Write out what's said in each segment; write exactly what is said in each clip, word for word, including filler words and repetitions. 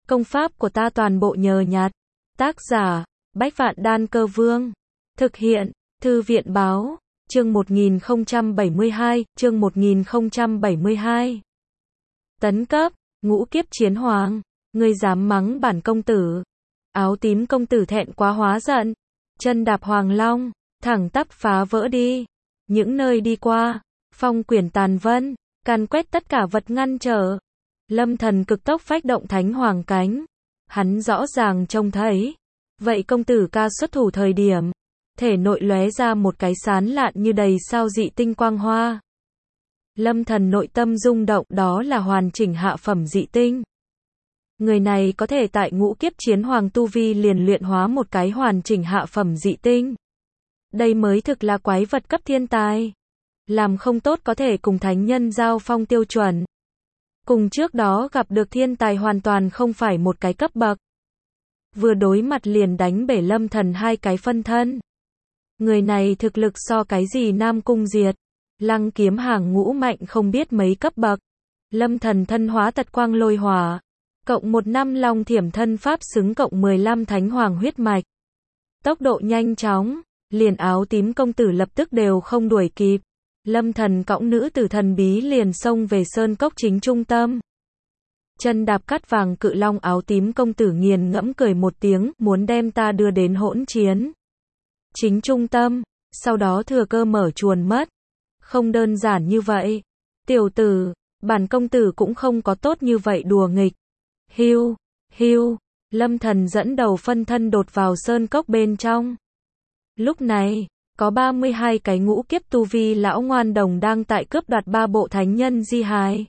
Công pháp của ta toàn bộ nhờ nhặt. Tác giả, Bách Vạn Đan Cơ Vương. Thực hiện, Thư viện Báo. Chương một nghìn không trăm bảy mươi hai, chương một nghìn không trăm bảy mươi hai. Tấn cấp, ngũ kiếp chiến hoàng. Ngươi dám mắng bản công tử. Áo tím công tử thẹn quá hóa giận. Chân đạp hoàng long, thẳng tắp phá vỡ đi. Những nơi đi qua, phong quyển tàn vân, càn quét tất cả vật ngăn trở. Lâm Thần cực tốc phách động thánh hoàng cánh. Hắn rõ ràng trông thấy. Vậy công tử ca xuất thủ thời điểm, thể nội lóe ra một cái sán lạn như đầy sao dị tinh quang hoa. Lâm Thần nội tâm rung động, đó là hoàn chỉnh hạ phẩm dị tinh. Người này có thể tại ngũ kiếp chiến hoàng tu vi liền luyện hóa một cái hoàn chỉnh hạ phẩm dị tinh. Đây mới thực là quái vật cấp thiên tài. Làm không tốt có thể cùng thánh nhân giao phong tiêu chuẩn. Cùng trước đó gặp được thiên tài hoàn toàn không phải một cái cấp bậc. Vừa đối mặt liền đánh bể Lâm Thần hai cái phân thân. Người này thực lực so cái gì Nam Cung Diệt, Lăng Kiếm hàng ngũ mạnh không biết mấy cấp bậc. Lâm Thần thân hóa tật quang lôi hỏa, cộng một năm long thiểm thân pháp xứng cộng mười lăm thánh hoàng huyết mạch. Tốc độ nhanh chóng, liền áo tím công tử lập tức đều không đuổi kịp. Lâm Thần cõng nữ tử thần bí liền xông về sơn cốc chính trung tâm. Chân đạp cát vàng cự long, áo tím công tử nghiền ngẫm cười một tiếng, muốn đem ta đưa đến hỗn chiến chính trung tâm, sau đó thừa cơ mở chuồn mất. Không đơn giản như vậy. Tiểu tử, bản công tử cũng không có tốt như vậy đùa nghịch. Hiu, hiu, Lâm Thần dẫn đầu phân thân đột vào sơn cốc bên trong. Lúc này, có ba mươi hai cái ngũ kiếp tu vi lão ngoan đồng đang tại cướp đoạt ba bộ thánh nhân di hài.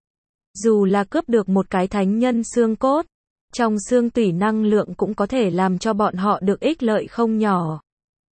Dù là cướp được một cái thánh nhân xương cốt, trong xương tủy năng lượng cũng có thể làm cho bọn họ được ích lợi không nhỏ.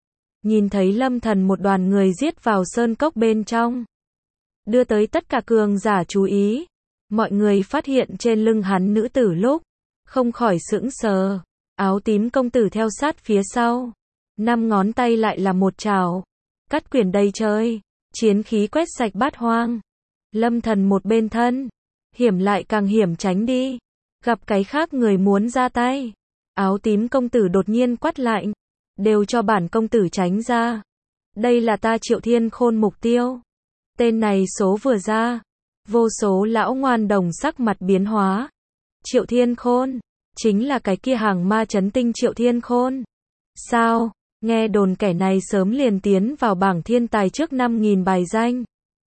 Nhìn thấy Lâm Thần một đoàn người giết vào sơn cốc bên trong, đưa tới tất cả cường giả chú ý. Mọi người phát hiện trên lưng hắn nữ tử lúc, không khỏi sững sờ. Áo tím công tử theo sát phía sau. Năm ngón tay lại là một chảo. Cắt quyển đầy trời. Chiến khí quét sạch bát hoang. Lâm Thần một bên thân. Hiểm lại càng hiểm tránh đi. Gặp cái khác người muốn ra tay. Áo tím công tử đột nhiên quát lạnh. Đều cho bản công tử tránh ra. Đây là ta Triệu Thiên Khôn mục tiêu. Tên này số vừa ra. Vô số lão ngoan đồng sắc mặt biến hóa. Triệu Thiên Khôn. Chính là cái kia hàng ma chấn tinh Triệu Thiên Khôn. Sao? Nghe đồn kẻ này sớm liền tiến vào bảng thiên tài trước năm nghìn bài danh.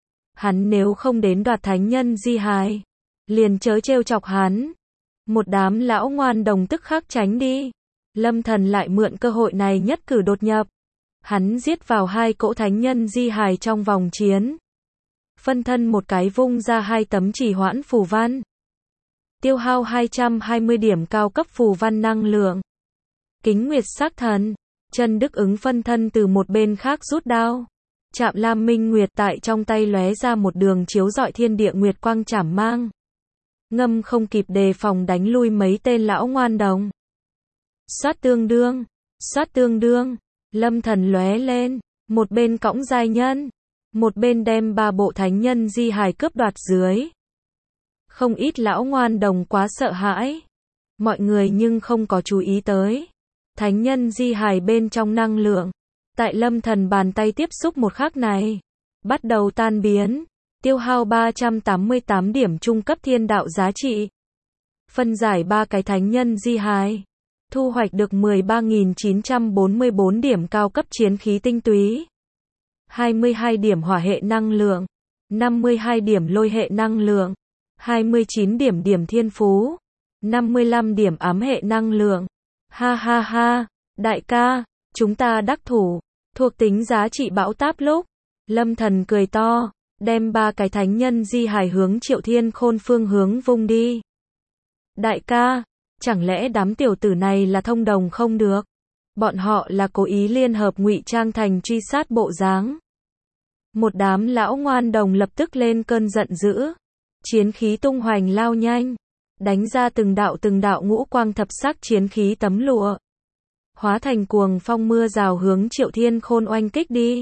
Hắn nếu không đến đoạt thánh nhân di hài, liền chớ trêu chọc hắn. Một đám lão ngoan đồng tức khắc tránh đi. Lâm Thần lại mượn cơ hội này nhất cử đột nhập. Hắn giết vào hai cỗ thánh nhân di hài trong vòng chiến. Phân thân một cái vung ra hai tấm chỉ hoãn phù văn. Tiêu hao hai trăm hai mươi điểm cao cấp phù văn năng lượng. Kính Nguyệt Sắc Thần. Chân Đức ứng phân thân từ một bên khác rút đao. Trạm Lam Minh Nguyệt tại trong tay lóe ra một đường chiếu rọi thiên địa nguyệt quang chảm mang. Ngâm không kịp đề phòng đánh lui mấy tên lão ngoan đồng. Xoát tương đương, xoát tương đương, Lâm Thần lóe lên, một bên cõng giai nhân, một bên đem ba bộ thánh nhân di hài cướp đoạt dưới. Không ít lão ngoan đồng quá sợ hãi. Mọi người nhưng không có chú ý tới. Thánh nhân di hài bên trong năng lượng, tại Lâm Thần bàn tay tiếp xúc một khắc này, bắt đầu tan biến, tiêu hao ba trăm tám mươi tám điểm trung cấp thiên đạo giá trị. Phân giải ba cái thánh nhân di hài, thu hoạch được mười ba nghìn chín trăm bốn mươi bốn điểm cao cấp chiến khí tinh túy, hai mươi hai điểm hỏa hệ năng lượng, năm mươi hai điểm lôi hệ năng lượng, hai mươi chín điểm điểm thiên phú, năm mươi lăm điểm ám hệ năng lượng. Ha ha ha, đại ca, chúng ta đắc thủ, thuộc tính giá trị bão táp lúc. Lâm Thần cười to, đem ba cái thánh nhân di hài hướng Triệu Thiên Khôn phương hướng vung đi. Đại ca, chẳng lẽ đám tiểu tử này là thông đồng không được? Bọn họ là cố ý liên hợp ngụy trang thành truy sát bộ dáng. Một đám lão ngoan đồng lập tức lên cơn giận dữ. Chiến khí tung hoành lao nhanh. Đánh ra từng đạo từng đạo ngũ quang thập sắc chiến khí tấm lụa. Hóa thành cuồng phong mưa rào hướng Triệu Thiên Khôn oanh kích đi.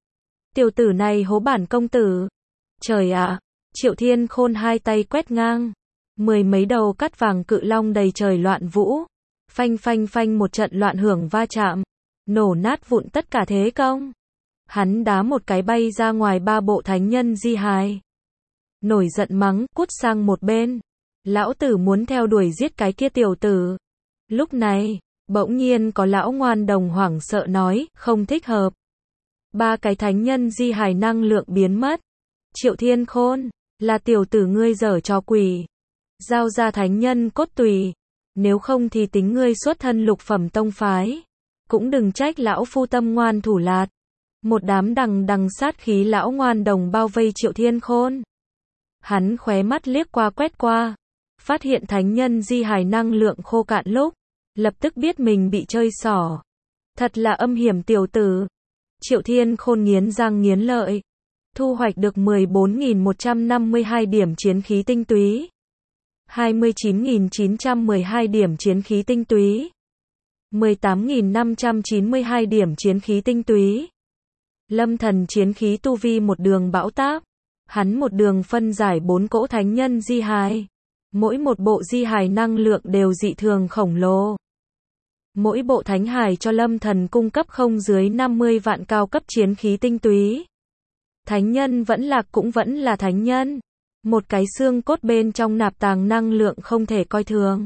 Tiểu tử này hố bản công tử. Trời ạ, Triệu Thiên Khôn hai tay quét ngang. Mười mấy đầu cắt vàng cự long đầy trời loạn vũ. Phanh phanh phanh một trận loạn hưởng va chạm. Nổ nát vụn tất cả thế công. Hắn đá một cái bay ra ngoài ba bộ thánh nhân di hài. Nổi giận mắng, cút sang một bên. Lão tử muốn theo đuổi giết cái kia tiểu tử. Lúc này, bỗng nhiên có lão ngoan đồng hoảng sợ nói, không thích hợp. Ba cái thánh nhân di hài năng lượng biến mất. Triệu Thiên Khôn, là tiểu tử ngươi giở trò quỷ. Giao ra thánh nhân cốt tùy. Nếu không thì tính ngươi xuất thân lục phẩm tông phái. Cũng đừng trách lão phu tâm ngoan thủ lạt. Một đám đằng đằng sát khí lão ngoan đồng bao vây Triệu Thiên Khôn. Hắn khóe mắt liếc qua quét qua. Phát hiện thánh nhân di hài năng lượng khô cạn lúc. Lập tức biết mình bị chơi xỏ. Thật là âm hiểm tiểu tử. Triệu Thiên Khôn nghiến răng nghiến lợi. Thu hoạch được mười bốn nghìn một trăm năm mươi hai điểm chiến khí tinh túy. hai mươi chín nghìn chín trăm mười hai điểm chiến khí tinh túy. mười tám nghìn năm trăm chín mươi hai điểm chiến khí tinh túy. Lâm thần chiến khí tu vi một đường bão táp. Hắn một đường phân giải bốn cỗ thánh nhân di hài. Mỗi một bộ di hài năng lượng đều dị thường khổng lồ. Mỗi bộ thánh hài cho Lâm thần cung cấp không dưới năm mươi vạn cao cấp chiến khí tinh túy. Thánh nhân vẫn lạc cũng vẫn là thánh nhân. Một cái xương cốt bên trong nạp tàng năng lượng không thể coi thường.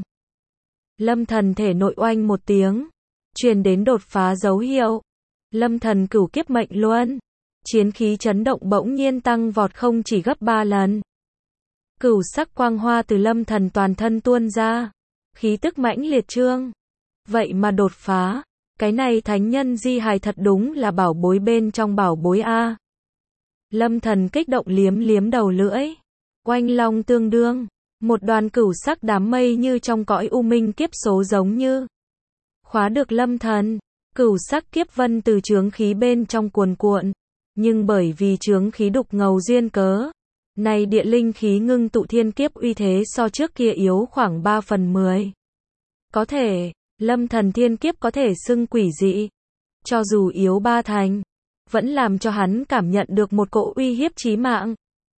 Lâm thần thể nội oanh một tiếng. Truyền đến đột phá dấu hiệu. Lâm thần cửu kiếp mệnh luân. Chiến khí chấn động bỗng nhiên tăng vọt không chỉ gấp ba lần. Cửu sắc quang hoa từ lâm thần toàn thân tuôn ra. Khí tức mãnh liệt trương. Vậy mà đột phá. Cái này thánh nhân di hài thật đúng là bảo bối bên trong bảo bối A. Lâm thần kích động liếm liếm đầu lưỡi. Oanh long tương đương. Một đoàn cửu sắc đám mây như trong cõi u minh kiếp số giống như. Khóa được lâm thần. Cửu sắc kiếp vân từ chướng khí bên trong cuồn cuộn. Nhưng bởi vì chướng khí đục ngầu duyên cớ. Này địa linh khí ngưng tụ thiên kiếp uy thế so trước kia yếu khoảng ba phần mười. Có thể, lâm thần thiên kiếp có thể xưng quỷ dị. Cho dù yếu ba thành. Vẫn làm cho hắn cảm nhận được một cỗ uy hiếp chí mạng.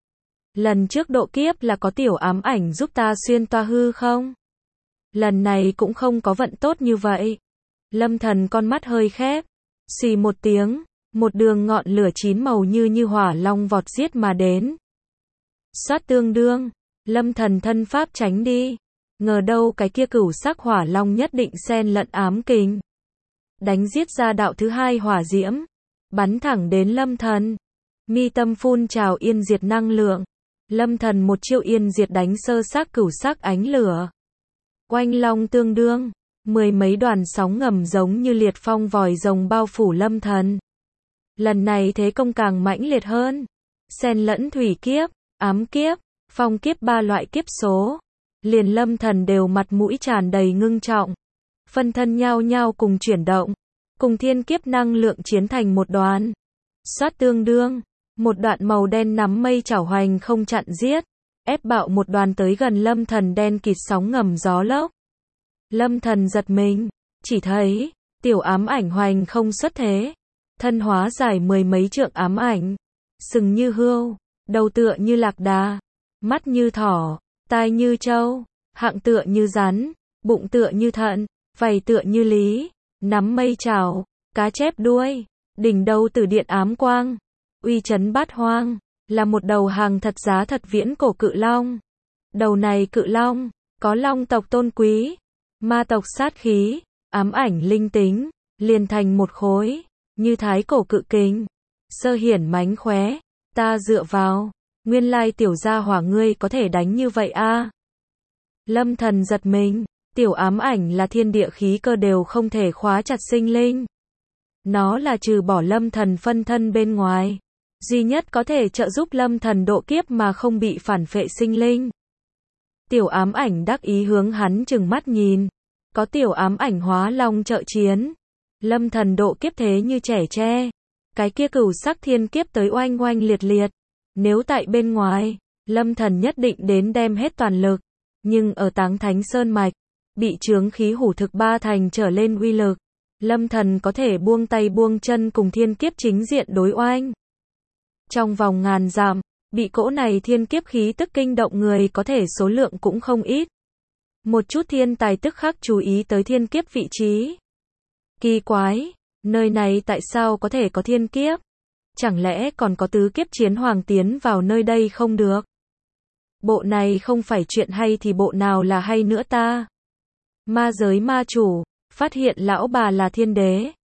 Lần trước độ kiếp là có tiểu ám ảnh giúp ta xuyên toa hư không? Lần này cũng không có vận tốt như vậy. Lâm thần con mắt hơi khép. Xì một tiếng. Một đường ngọn lửa chín màu như như hỏa long vọt giết mà đến. Xoát tương đương. Lâm thần thân pháp tránh đi. Ngờ đâu cái kia cửu sắc hỏa long nhất định xen lẫn ám kình. Đánh giết ra đạo thứ hai hỏa diễm. Bắn thẳng đến lâm thần. Mi tâm phun trào yên diệt năng lượng. Lâm thần một chiêu yên diệt đánh sơ xác cửu sắc ánh lửa. Oanh long tương đương. Mười mấy đoàn sóng ngầm giống như liệt phong vòi rồng bao phủ lâm thần. Lần này thế công càng mãnh liệt hơn. Xen lẫn thủy kiếp, ám kiếp, phong kiếp ba loại kiếp số. Liền lâm thần đều mặt mũi tràn đầy ngưng trọng. Phân thân nhao nhao cùng chuyển động. Cùng thiên kiếp năng lượng chiến thành một đoàn. Xoát tương đương. Một đoạn màu đen nắm mây chảo hoành không chặn giết. Ép bạo một đoàn tới gần lâm thần đen kịt sóng ngầm gió lốc. Lâm thần giật mình. Chỉ thấy, tiểu ám ảnh hoành không xuất thế. Thân hóa dài mười mấy trượng ám ảnh. Sừng như hươu. Đầu tựa như lạc đà. Mắt như thỏ. Tai như trâu. Hạng tựa như rắn. Bụng tựa như thận. Vảy tựa như lý. Nắm mây chảo. Cá chép đuôi. Đỉnh đầu tử điện ám quang. Uy chấn bát hoang. Là một đầu hàng thật giá thật viễn cổ cự long. Đầu này cự long. Có long tộc tôn quý. Ma tộc sát khí. Ám ảnh linh tính. Liền thành một khối. Như thái cổ cự kính. Sơ hiển mánh khóe. Ta dựa vào. Nguyên lai tiểu gia hỏa ngươi có thể đánh như vậy a. Lâm thần giật mình. Tiểu ám ảnh là thiên địa khí cơ đều không thể khóa chặt sinh linh. Nó là trừ bỏ lâm thần phân thân bên ngoài. Duy nhất có thể trợ giúp lâm thần độ kiếp mà không bị phản phệ sinh linh. Tiểu ám ảnh đắc ý hướng hắn chừng mắt nhìn. Có tiểu ám ảnh hóa long trợ chiến. Lâm thần độ kiếp thế như trẻ tre. Cái kia cửu sắc thiên kiếp tới oanh oanh liệt liệt. Nếu tại bên ngoài, lâm thần nhất định đến đem hết toàn lực. Nhưng ở Táng Thánh Sơn Mạch, bị chướng khí hủ thực ba thành trở lên uy lực. Lâm thần có thể buông tay buông chân cùng thiên kiếp chính diện đối oanh. Trong vòng ngàn dặm, Bị cỗ này thiên kiếp khí tức kinh động người có thể số lượng cũng không ít. Một chút thiên tài tức khắc chú ý tới thiên kiếp vị trí. Kỳ quái, nơi này tại sao có thể có thiên kiếp? Chẳng lẽ còn có tứ kiếp chiến hoàng tiến vào nơi đây không được? Bộ này không phải chuyện hay thì bộ nào là hay nữa ta? Ma giới ma chủ, phát hiện lão bà là thiên đế.